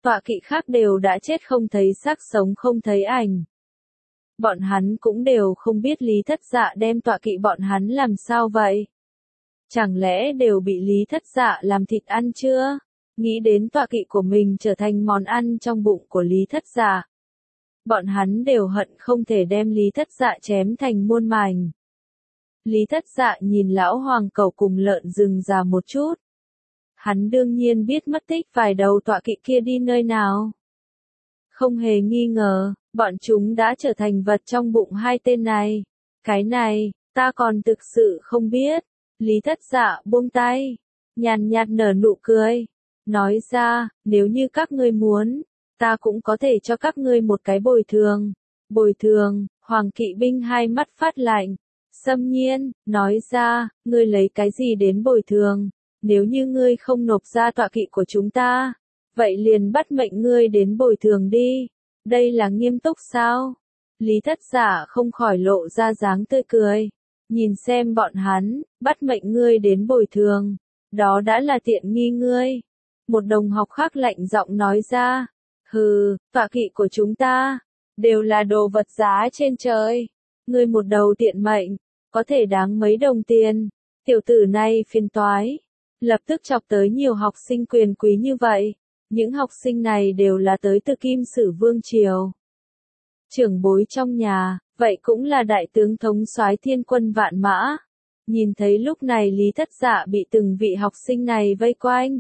tọa kỵ khác đều đã chết không thấy xác sống không thấy ảnh. Bọn hắn cũng đều không biết Lý Thất Dạ đem tọa kỵ bọn hắn làm sao vậy. Chẳng lẽ đều bị Lý Thất Dạ làm thịt ăn chưa? Nghĩ đến tọa kỵ của mình trở thành món ăn trong bụng của Lý Thất Dạ. Bọn hắn đều hận không thể đem Lý Thất Dạ chém thành muôn mảnh. Lý Thất Dạ nhìn lão hoàng cẩu cùng lợn rừng già một chút. Hắn đương nhiên biết mất tích vài đầu tọa kỵ kia đi nơi nào. Không hề nghi ngờ, bọn chúng đã trở thành vật trong bụng hai tên này. Cái này, ta còn thực sự không biết. Lý Thất Dạ buông tay, nhàn nhạt nở nụ cười. Nói ra, nếu như các ngươi muốn, ta cũng có thể cho các ngươi một cái bồi thường. Bồi thường, Hoàng kỵ binh hai mắt phát lạnh. Xâm Nhiên, nói ra, ngươi lấy cái gì đến bồi thường? Nếu như ngươi không nộp ra tọa kỵ của chúng ta, vậy liền bắt mệnh ngươi đến bồi thường đi. Đây là nghiêm túc sao? Lý Thất Dạ không khỏi lộ ra dáng tươi cười. Nhìn xem bọn hắn, bắt mệnh ngươi đến bồi thường. Đó đã là tiện nghi ngươi. Một đồng học khác lạnh giọng nói ra. Hừ, tọa kỵ của chúng ta, đều là đồ vật giá trên trời. Ngươi một đầu tiện mệnh, có thể đáng mấy đồng tiền. Tiểu tử này phiền toái. Lập tức chọc tới nhiều học sinh quyền quý như vậy. Những học sinh này đều là tới từ Kim Sử Vương Triều. Trưởng bối trong nhà, vậy cũng là đại tướng thống soái thiên quân vạn mã. Nhìn thấy lúc này Lý Thất Dạ bị từng vị học sinh này vây quanh.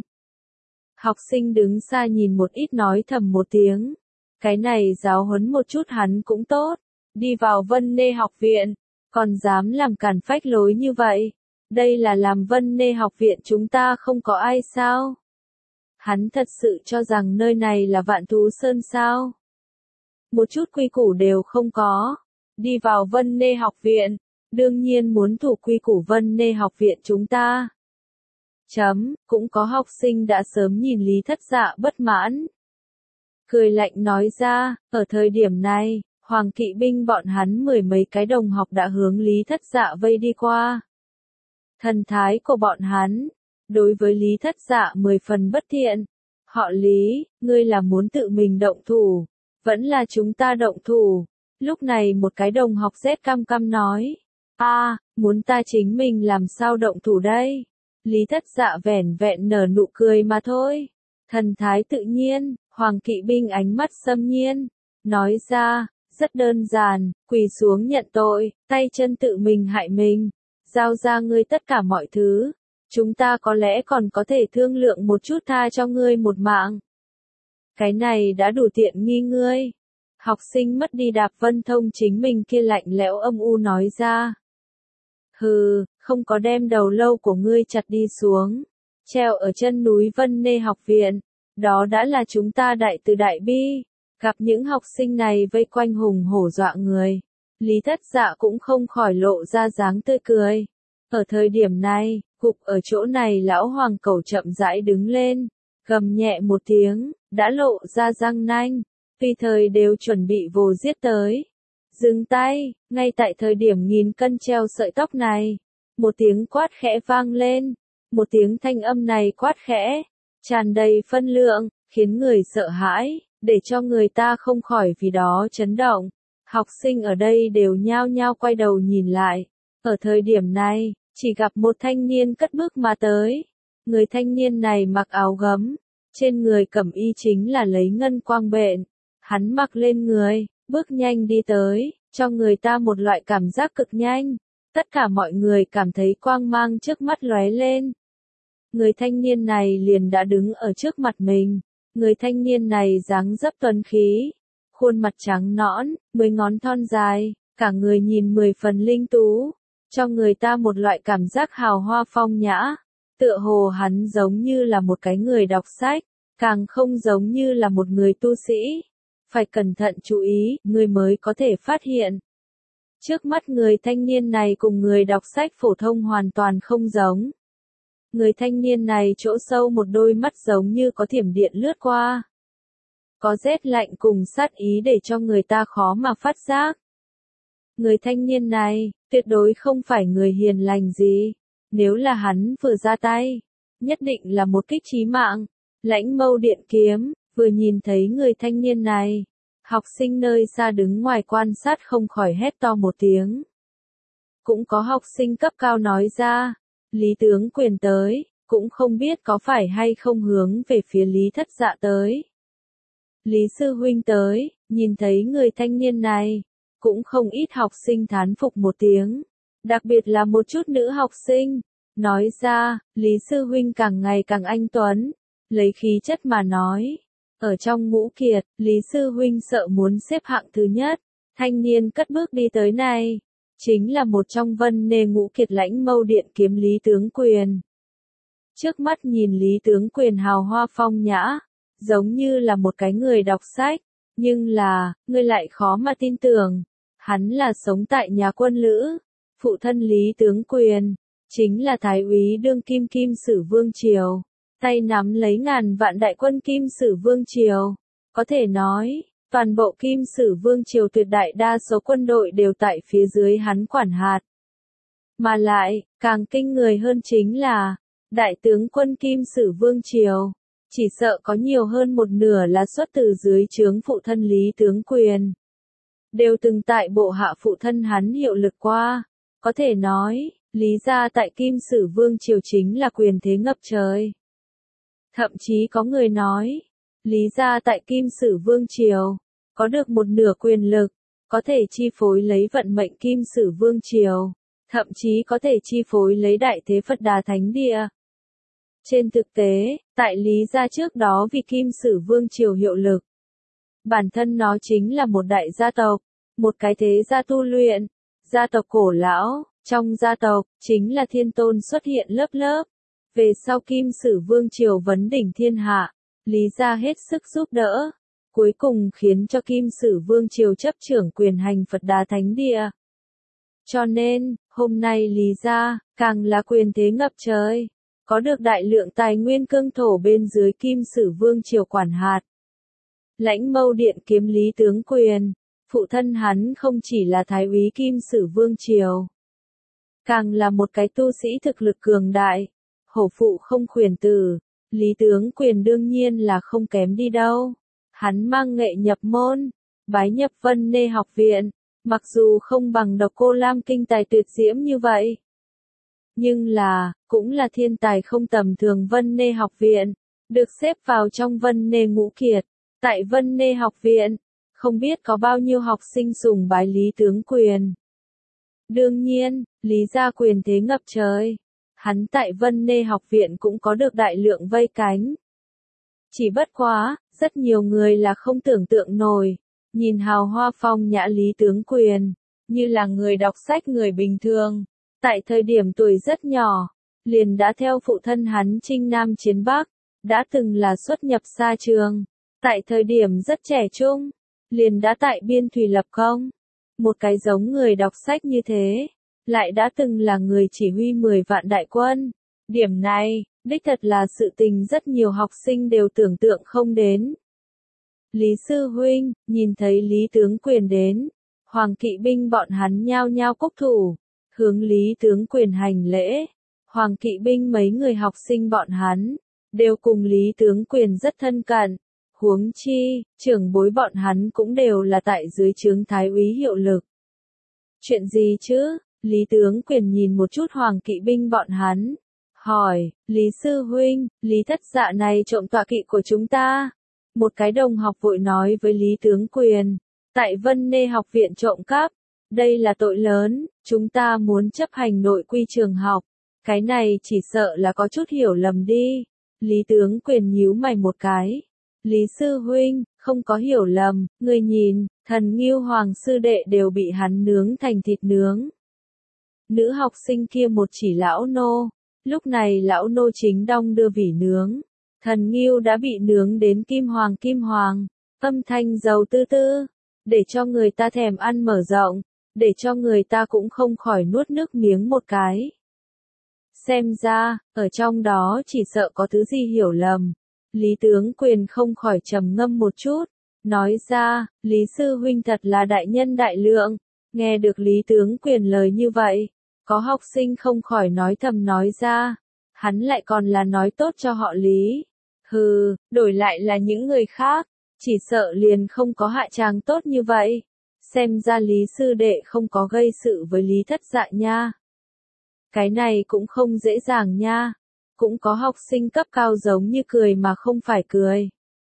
Học sinh đứng xa nhìn một ít nói thầm một tiếng. Cái này giáo huấn một chút hắn cũng tốt. Đi vào Vân Nê học viện, còn dám làm cản phách lối như vậy. Đây là làm Vân Nê học viện chúng ta không có ai sao? Hắn thật sự cho rằng nơi này là Vạn Thú Sơn sao? Một chút quy củ đều không có. Đi vào Vân Nê học viện, đương nhiên muốn thủ quy củ Vân Nê học viện chúng ta. Cũng có học sinh đã sớm nhìn Lý Thất Dạ bất mãn. Cười lạnh nói ra, ở thời điểm này, Hoàng kỵ binh bọn hắn mười mấy cái đồng học đã hướng Lý Thất Dạ vây đi qua. Thần thái của bọn hắn, đối với Lý Thất Dạ 10 phần bất thiện. Họ Lý, ngươi là muốn tự mình động thủ, vẫn là chúng ta động thủ. Lúc này một cái đồng học rét căm căm nói, muốn ta chính mình làm sao động thủ đây? Lý Thất Dạ vẻn vẹn nở nụ cười mà thôi. Thần thái tự nhiên, Hoàng kỵ binh ánh mắt xâm nhiên, nói ra, rất đơn giản, quỳ xuống nhận tội, tay chân tự mình hại mình, giao ra ngươi tất cả mọi thứ. Chúng ta có lẽ còn có thể thương lượng một chút tha cho ngươi một mạng. Cái này đã đủ tiện nghi ngươi. Học sinh mất đi đạp Vân Thông chính mình kia lạnh lẽo âm u nói ra. Hừ, không có đem đầu lâu của ngươi chặt đi xuống, treo ở chân núi Vân Nê học viện. Đó đã là chúng ta đại từ đại bi. Gặp những học sinh này vây quanh hùng hổ dọa người. Lý Thất Dạ cũng không khỏi lộ ra dáng tươi cười. Ở thời điểm này, gục ở chỗ này lão hoàng cẩu chậm rãi đứng lên, gầm nhẹ một tiếng, đã lộ ra răng nanh, tùy thời đều chuẩn bị vồ giết tới. Dừng tay, ngay tại thời điểm nghìn cân treo sợi tóc này, một tiếng quát khẽ vang lên, một tiếng thanh âm này quát khẽ, tràn đầy phân lượng, khiến người sợ hãi, để cho người ta không khỏi vì đó chấn động. Học sinh ở đây đều nhao nhao quay đầu nhìn lại. Ở thời điểm này, chỉ gặp một thanh niên cất bước mà tới. Người thanh niên này mặc áo gấm, trên người cẩm y chính là lấy ngân quang bện. Hắn mặc lên người, bước nhanh đi tới, cho người ta một loại cảm giác cực nhanh. Tất cả mọi người cảm thấy quang mang trước mắt lóe lên. Người thanh niên này liền đã đứng ở trước mặt mình. Người thanh niên này dáng dấp tuấn khí, khuôn mặt trắng nõn, 10 ngón thon dài, cả người nhìn 10 phần linh tú, cho người ta một loại cảm giác hào hoa phong nhã. Tựa hồ hắn giống như là một cái người đọc sách, càng không giống như là một người tu sĩ. Phải cẩn thận chú ý, người mới có thể phát hiện. Trước mắt người thanh niên này cùng người đọc sách phổ thông hoàn toàn không giống. Người thanh niên này chỗ sâu một đôi mắt giống như có thiểm điện lướt qua. Có rét lạnh cùng sát ý để cho người ta khó mà phát giác. Người thanh niên này, tuyệt đối không phải người hiền lành gì. Nếu là hắn vừa ra tay, nhất định là một kích chí mạng. Lãnh Mâu Điện Kiếm, Vừa nhìn thấy người thanh niên này, học sinh nơi xa đứng ngoài quan sát không khỏi hét to một tiếng. Cũng có học sinh cấp cao nói ra, Lý tướng quyền tới, cũng không biết có phải hay không hướng về phía Lý Thất Dạ tới. Lý sư huynh tới, nhìn thấy người thanh niên này, cũng không ít học sinh thán phục một tiếng, đặc biệt là một chút nữ học sinh, nói ra, Lý sư huynh càng ngày càng anh tuấn, lấy khí chất mà nói. Ở trong ngũ kiệt, Lý sư huynh sợ muốn xếp hạng thứ nhất, thanh niên cất bước đi tới này, chính là một trong vân nê ngũ kiệt lãnh mâu điện kiếm Lý tướng quyền. Trước mắt nhìn Lý tướng quyền hào hoa phong nhã, giống như là một cái người đọc sách, nhưng là, ngươi lại khó mà tin tưởng, hắn là sống tại nhà quân lữ, phụ thân Lý tướng quyền, chính là thái úy đương kim Kim Sử Vương Triều, tay nắm lấy ngàn vạn đại quân Kim Sử Vương Triều, có thể nói, toàn bộ Kim Sử Vương Triều tuyệt đại đa số quân đội đều tại phía dưới hắn quản hạt. Mà lại, càng kinh người hơn chính là, đại tướng quân Kim Sử Vương Triều, chỉ sợ có nhiều hơn một nửa là xuất từ dưới trướng phụ thân Lý tướng quyền. Đều từng tại bộ hạ phụ thân hắn hiệu lực qua, có thể nói, Lý gia tại Kim Sử Vương Triều chính là quyền thế ngập trời. Thậm chí có người nói, Lý gia tại Kim Sử Vương Triều, có được một nửa quyền lực, có thể chi phối lấy vận mệnh Kim Sử Vương Triều, thậm chí có thể chi phối lấy đại thế Phật Đà Thánh Địa. Trên thực tế, tại Lý gia trước đó vì Kim Sử Vương Triều hiệu lực, bản thân nó chính là một đại gia tộc, một cái thế gia tu luyện, gia tộc cổ lão, trong gia tộc, chính là thiên tôn xuất hiện lớp lớp. Về sau Kim Sử Vương Triều vấn đỉnh thiên hạ, Lý gia hết sức giúp đỡ, cuối cùng khiến cho Kim Sử Vương Triều chấp trưởng quyền hành Phật Đà Thánh Địa. Cho nên, hôm nay Lý gia, càng là quyền thế ngập trời, có được đại lượng tài nguyên cương thổ bên dưới Kim Sử Vương Triều quản hạt. Lãnh mâu điện kiếm Lý tướng quyền, phụ thân hắn không chỉ là thái úy Kim Sử Vương Triều, càng là một cái tu sĩ thực lực cường đại, hổ phụ không khuyển tử, Lý tướng quyền đương nhiên là không kém đi đâu. Hắn mang nghệ nhập môn, bái nhập Vân Nê học viện, mặc dù không bằng Độc Cô Lam kinh tài tuyệt diễm như vậy, nhưng là, cũng là thiên tài không tầm thường. Vân Nê học viện, được xếp vào trong Vân Nê ngũ kiệt. Tại Vân Nê học viện, không biết có bao nhiêu học sinh sùng bái Lý tướng quyền. Đương nhiên, Lý gia quyền thế ngập trời. Hắn tại Vân Nê học viện cũng có được đại lượng vây cánh. Chỉ bất quá, rất nhiều người là không tưởng tượng nổi, nhìn hào hoa phong nhã Lý tướng quyền, như là người đọc sách người bình thường. Tại thời điểm tuổi rất nhỏ, liền đã theo phụ thân hắn chinh Nam chiến Bắc, đã từng là xuất nhập xa trường. Tại thời điểm rất trẻ trung, liền đã tại biên thủy lập công. Một cái giống người đọc sách như thế, lại đã từng là người chỉ huy 10 vạn đại quân. Điểm này, đích thật là sự tình rất nhiều học sinh đều tưởng tượng không đến. Lý sư huynh, nhìn thấy Lý tướng quyền đến, hoàng kỵ binh bọn hắn nhao nhao cúc thủ, hướng Lý tướng quyền hành lễ. Hoàng kỵ binh mấy người học sinh bọn hắn, đều cùng Lý tướng quyền rất thân cận. Huống chi, trưởng bối bọn hắn cũng đều là tại dưới trướng thái úy hiệu lực. Chuyện gì chứ? Lý tướng quyền nhìn một chút hoàng kỵ binh bọn hắn, hỏi, Lý sư huynh, Lý thất dạ này trộm tọa kỵ của chúng ta. Một cái đồng học vội nói với Lý tướng quyền, tại Vân Nê học viện trộm cắp, đây là tội lớn, chúng ta muốn chấp hành nội quy trường học. Cái này chỉ sợ là có chút hiểu lầm đi. Lý tướng quyền nhíu mày một cái. Lý sư huynh, không có hiểu lầm, ngươi nhìn, thần Ngưu Hoàng sư đệ đều bị hắn nướng thành thịt nướng. Nữ học sinh kia một chỉ lão nô, lúc này lão nô chính đong đưa vỉ nướng. Thần Ngưu đã bị nướng đến kim hoàng, âm thanh dầu tư tư, để cho người ta thèm ăn mở rộng, để cho người ta cũng không khỏi nuốt nước miếng một cái. Xem ra, ở trong đó chỉ sợ có thứ gì hiểu lầm. Lý tướng quyền không khỏi trầm ngâm một chút, nói ra, Lý sư huynh thật là đại nhân đại lượng. Nghe được Lý tướng quyền lời như vậy, có học sinh không khỏi nói thầm nói ra, hắn lại còn là nói tốt cho họ Lý. Hừ, đổi lại là những người khác, chỉ sợ liền không có hạ tràng tốt như vậy. Xem ra Lý sư đệ không có gây sự với Lý Thất Dạ nha. Cái này cũng không dễ dàng nha. Cũng có học sinh cấp cao giống như cười mà không phải cười.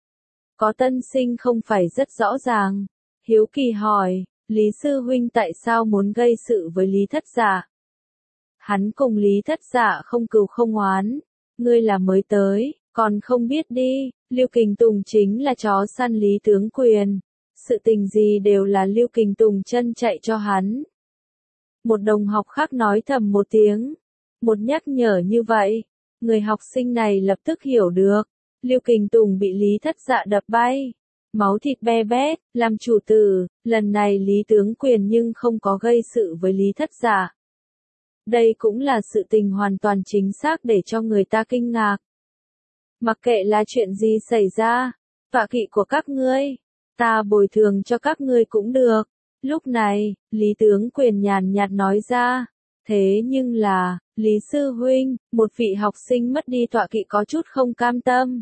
Có tân sinh không phải rất rõ ràng. Hiếu kỳ hỏi, Lý sư huynh tại sao muốn gây sự với Lý Thất Dạ? Hắn cùng Lý Thất Dạ không cừu không oán. Ngươi là mới tới, còn không biết đi, Lưu Kình Tùng chính là chó săn Lý tướng quyền. Sự tình gì đều là Lưu Kình Tùng chân chạy cho hắn. Một đồng học khác nói thầm một tiếng. Một nhắc nhở như vậy, người học sinh này lập tức hiểu được. Lưu Kình Tùng bị Lý Thất Dạ đập bay. Máu thịt be bét, làm chủ tử, lần này Lý tướng quyền nhưng không có gây sự với Lý Thất Dạ. Đây cũng là sự tình hoàn toàn chính xác để cho người ta kinh ngạc. Mặc kệ là chuyện gì xảy ra, tọa kỵ của các ngươi, ta bồi thường cho các ngươi cũng được. Lúc này, Lý tướng quyền nhàn nhạt nói ra, thế nhưng là, Lý sư huynh, một vị học sinh mất đi tọa kỵ có chút không cam tâm.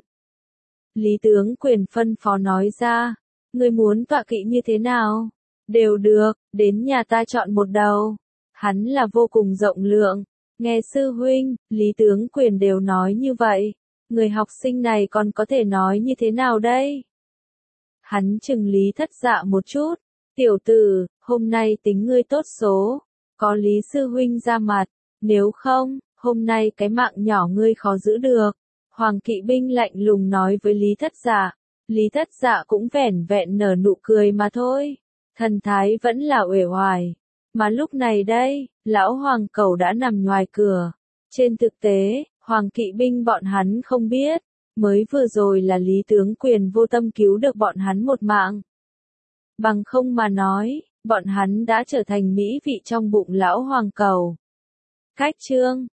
Lý tướng quyền phân phó nói ra, ngươi muốn tọa kỵ như thế nào? Đều được, đến nhà ta chọn một đầu. Hắn là vô cùng rộng lượng, nghe sư huynh, Lý tướng quyền đều nói như vậy. Người học sinh này còn có thể nói như thế nào đây? Hắn chừng Lý Thất Dạ một chút. Tiểu tử, hôm nay tính ngươi tốt số. Có Lý sư huynh ra mặt. Nếu không, hôm nay cái mạng nhỏ ngươi khó giữ được. Hoàng kỵ binh lạnh lùng nói với Lý Thất Dạ. Lý Thất Dạ cũng vẻn vẹn nở nụ cười mà thôi. Thần thái vẫn là uể oải. Mà lúc này đây, lão hoàng cẩu đã nằm ngoài cửa. Trên thực tế, hoàng kỵ binh bọn hắn không biết, mới vừa rồi là Lý tướng quyền vô tâm cứu được bọn hắn một mạng. Bằng không mà nói, bọn hắn đã trở thành mỹ vị trong bụng lão hoàng cẩu. Cách chương